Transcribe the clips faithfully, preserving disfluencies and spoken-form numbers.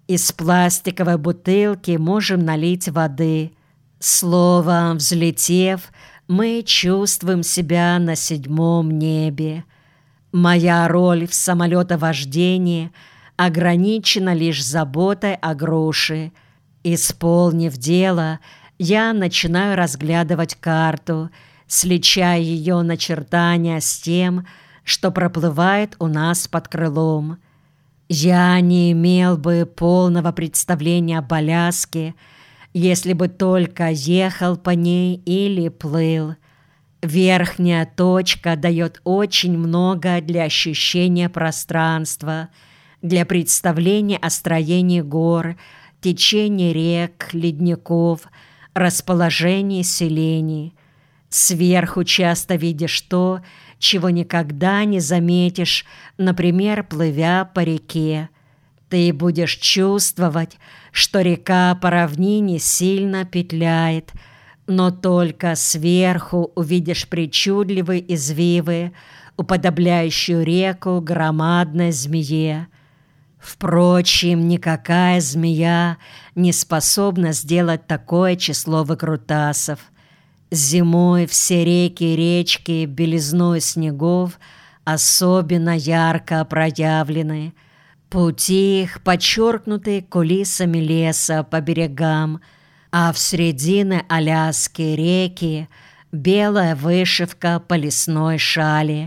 Из пластиковой бутылки можем налить воды. Словом, взлетев, мы чувствуем себя на седьмом небе. Моя роль в самолетовождении ограничена лишь заботой о груше. Исполнив дело, я начинаю разглядывать карту, сличая ее начертания с тем, что проплывает у нас под крылом. Я не имел бы полного представления об Аляске, если бы только ехал по ней или плыл. Верхняя точка дает очень много для ощущения пространства, для представления о строении гор, течении рек, ледников, расположении селений. Сверху часто видишь то, чего никогда не заметишь, например, плывя по реке. Ты будешь чувствовать, что река по равнине сильно петляет, но только сверху увидишь причудливые извивы, уподобляющую реку громадной змее. Впрочем, никакая змея не способна сделать такое число выкрутасов. Зимой все реки и речки белизной снегов особенно ярко проявлены. Пути их подчеркнуты кулисами леса по берегам, а в середине Аляски реки белая вышивка по лесной шали.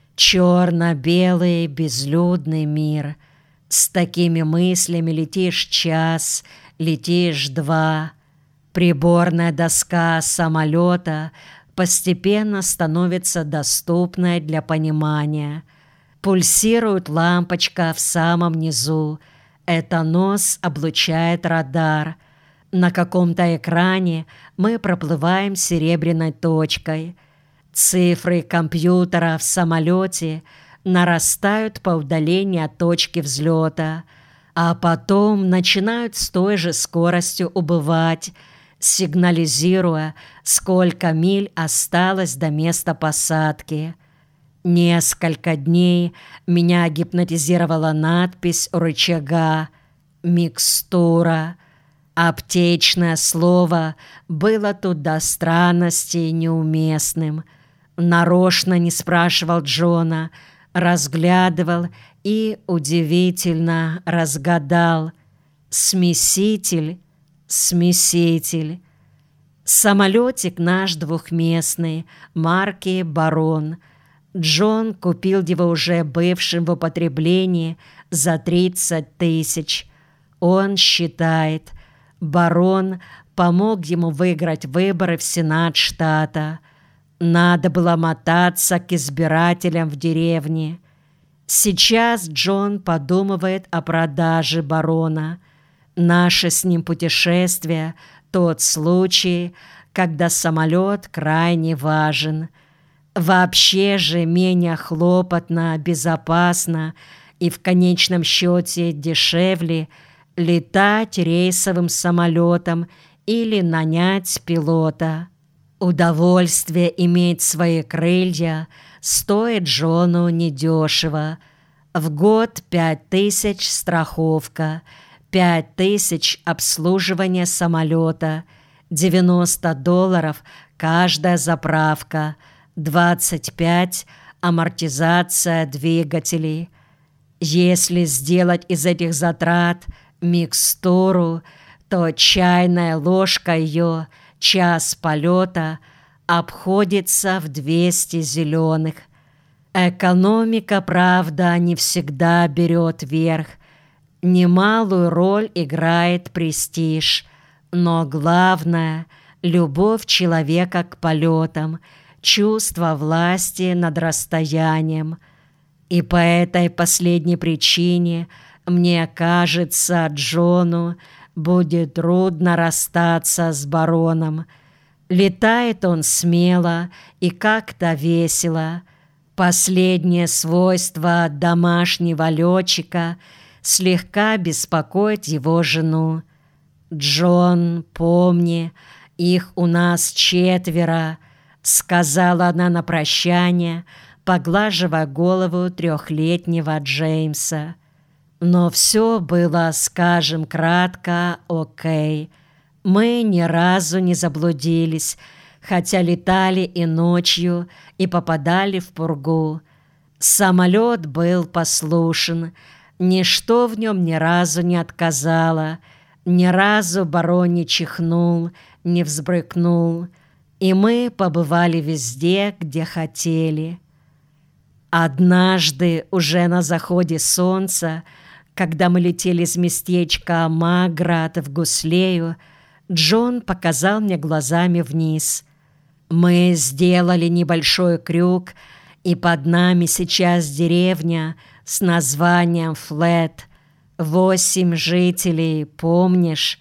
Черно-белый безлюдный мир. С такими мыслями летишь час, летишь два. Приборная доска самолета постепенно становится доступной для понимания. Пульсирует лампочка в самом низу. Это нос облучает радар. На каком-то экране мы проплываем серебряной точкой. Цифры компьютера в самолете нарастают по удалению от точки взлета, а потом начинают с той же скоростью убывать, сигнализируя, сколько миль осталось до места посадки. Несколько дней меня гипнотизировала надпись у рычага «Микстура». Аптечное слово было тут до странности неуместным. Нарочно не спрашивал Джона, разглядывал и удивительно разгадал. Смеситель, смеситель. Самолетик наш двухместный, марки «Барон». Джон купил его уже бывшим в употреблении за тридцать тысяч. Он считает, «Барон» помог ему выиграть выборы в Сенат штата. Надо было мотаться к избирателям в деревне. Сейчас Джон подумывает о продаже «Барона». Наше с ним путешествие — тот случай, когда самолет крайне важен. Вообще же менее хлопотно, безопасно и в конечном счете дешевле летать рейсовым самолетом или нанять пилота. Удовольствие иметь свои крылья стоит Джону недешево. В год пять тысяч страховка, пять тысяч обслуживание самолета, девяносто долларов каждая заправка, двадцать пять амортизация двигателей. Если сделать из этих затрат микстуру, то чайная ложка ее, час полета, обходится в двести зеленых. Экономика, правда, не всегда берет верх. Немалую роль играет престиж, но главное — любовь человека к полетам, чувство власти над расстоянием. И по этой последней причине, мне кажется, Джону будет трудно расстаться с бароном. Летает он смело и как-то весело. Последнее свойство домашнего летчика слегка беспокоит его жену. «Джон, помни, их у нас четверо», — сказала она на прощание, поглаживая голову трехлетнего Джеймса. Но все было, скажем кратко, окей. Мы ни разу не заблудились, хотя летали и ночью, и попадали в пургу. Самолет был послушен, ничто в нем ни разу не отказало, ни разу барон не чихнул, не взбрыкнул, и мы побывали везде, где хотели. Однажды, уже на заходе солнца, когда мы летели из местечка Маград в Гуслею, Джон показал мне глазами вниз. Мы сделали небольшой крюк, и под нами сейчас деревня с названием Флет. Восемь жителей, помнишь?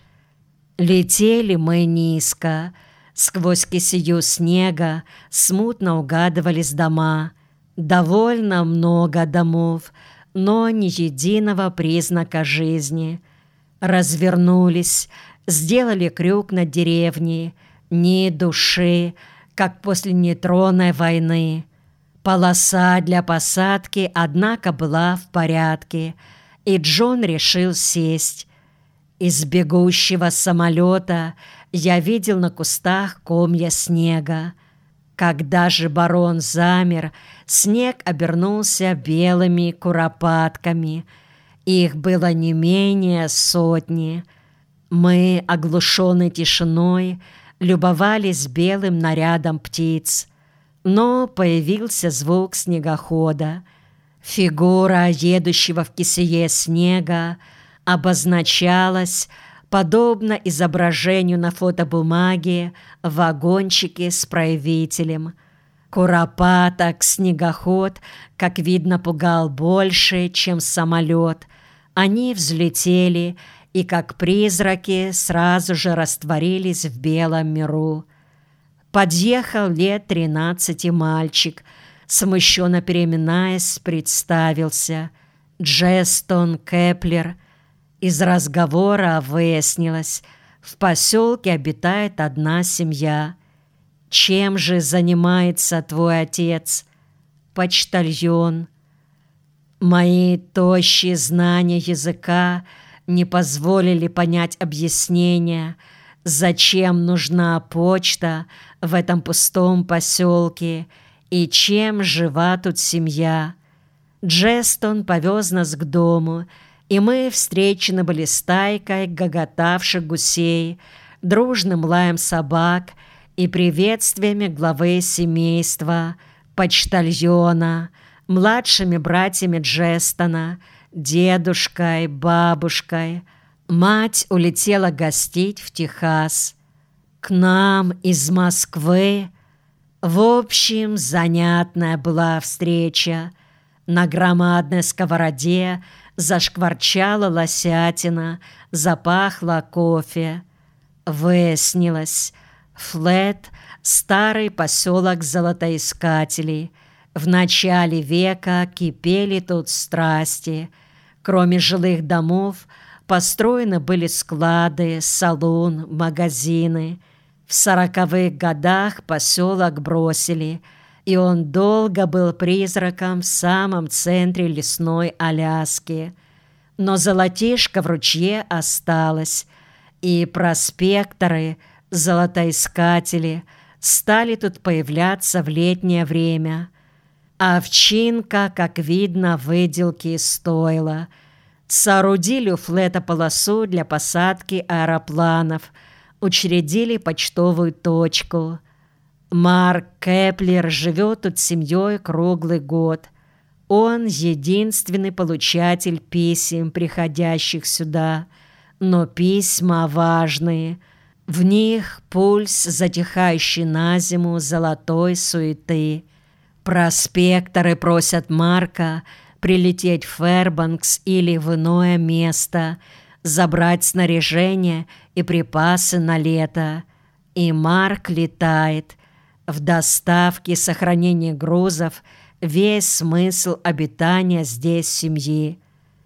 Летели мы низко. Сквозь кисею снега смутно угадывались дома. Довольно много домов, но ни единого признака жизни. Развернулись, сделали крюк над деревней. Ни души, как после нейтронной войны. Полоса для посадки, однако, была в порядке, и Джон решил сесть. Из бегущего самолета я видел на кустах комья снега. Когда же барон замер, снег обернулся белыми куропатками. Их было не менее сотни. Мы, оглушенные тишиной, любовались белым нарядом птиц. Но появился звук снегохода. Фигура едущего в кисее снега обозначалась, подобно изображению на фотобумаге, в вагончике с проявителем. Куропаток снегоход, как видно, пугал больше, чем самолет. Они взлетели и, как призраки, сразу же растворились в белом миру. Подъехал лет тринадцати мальчик, смущенно переминаясь, представился. Джестон Кеплер. Из разговора выяснилось, в поселке обитает одна семья. Чем же занимается твой отец? Почтальон. Мои тощие знания языка не позволили понять объяснения, зачем нужна почта в этом пустом поселке и чем жива тут семья. Джестон повез нас к дому, и мы встречены были стайкой гоготавших гусей, дружным лаем собак и приветствиями главы семейства, почтальона, младшими братьями Джестона, дедушкой, бабушкой. Мать улетела гостить в Техас. К нам из Москвы. В общем, занятная была встреча. На громадной сковороде зашкварчала лосятина, запахло кофе. Выяснилось, Флет — старый поселок золотоискателей. В начале века кипели тут страсти. Кроме жилых домов, построены были склады, салон, магазины. В сороковых годах поселок бросили, и он долго был призраком в самом центре лесной Аляски. Но золотишко в ручье осталось, и проспекторы, золотоискатели стали тут появляться в летнее время. Овчинка, как видно, выделки стоила. Соорудили у Флета полосу для посадки аэропланов, учредили почтовую точку. Марк Кеплер живет тут с семьей круглый год. Он единственный получатель писем, приходящих сюда, но письма важные. В них пульс, затихающий на зиму золотой суеты. Проспекторы просят Марка прилететь в Фэрбанкс или в иное место, забрать снаряжение и припасы на лето. И Марк летает. В доставке и сохранении грузов весь смысл обитания здесь семьи.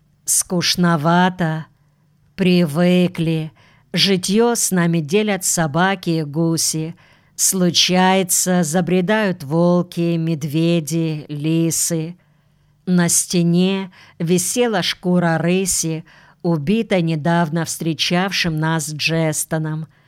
Скучновато. Привыкли. Житье с нами делят собаки и гуси. Случается, забредают волки, медведи, лисы. На стене висела шкура рыси, убитой недавно встречавшим нас Джестоном.